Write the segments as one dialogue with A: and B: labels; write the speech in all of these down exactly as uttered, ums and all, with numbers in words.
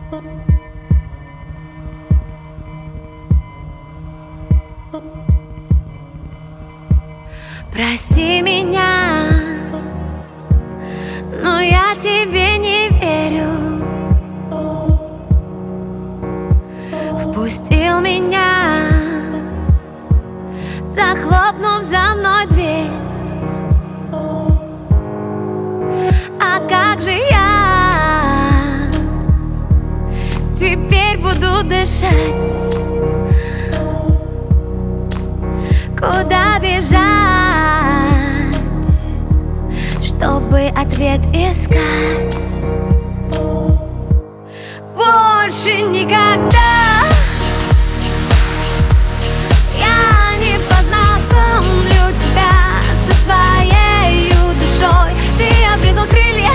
A: Прости меня, но я тебе не верю. Впустил меня, захлопнув за мной дверь. А как же я теперь буду дышать? Куда бежать, чтобы ответ искать? Больше никогда я не познакомлю тебя со своей душой. Ты обрезал крылья,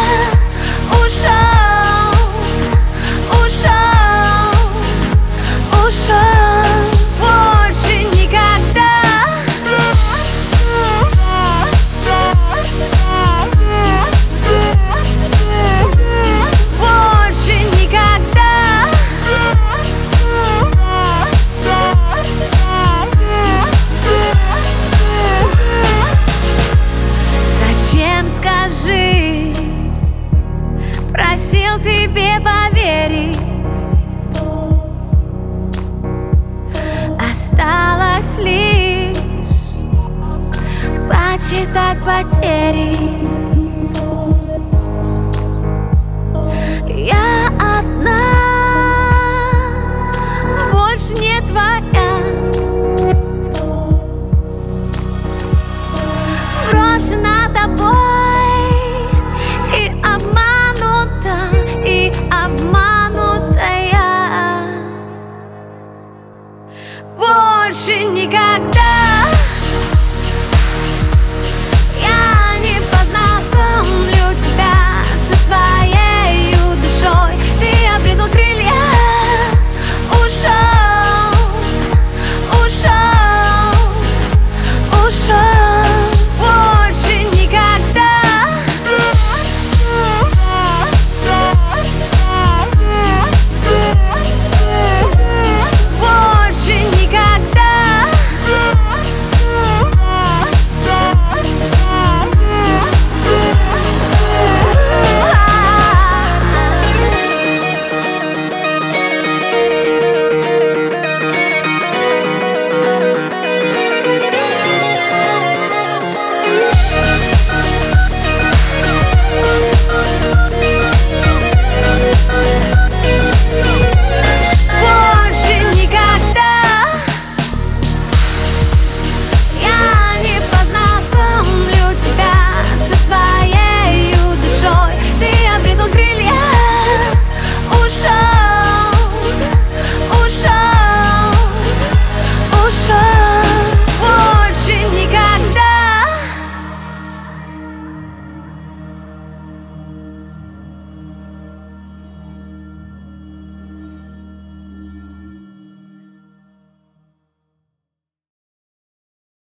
A: ушел, ушел, ушел. Больше никогда. Больше никогда. Зачем, скажи, просил тебе поверить? Осталось лишь почитать потери.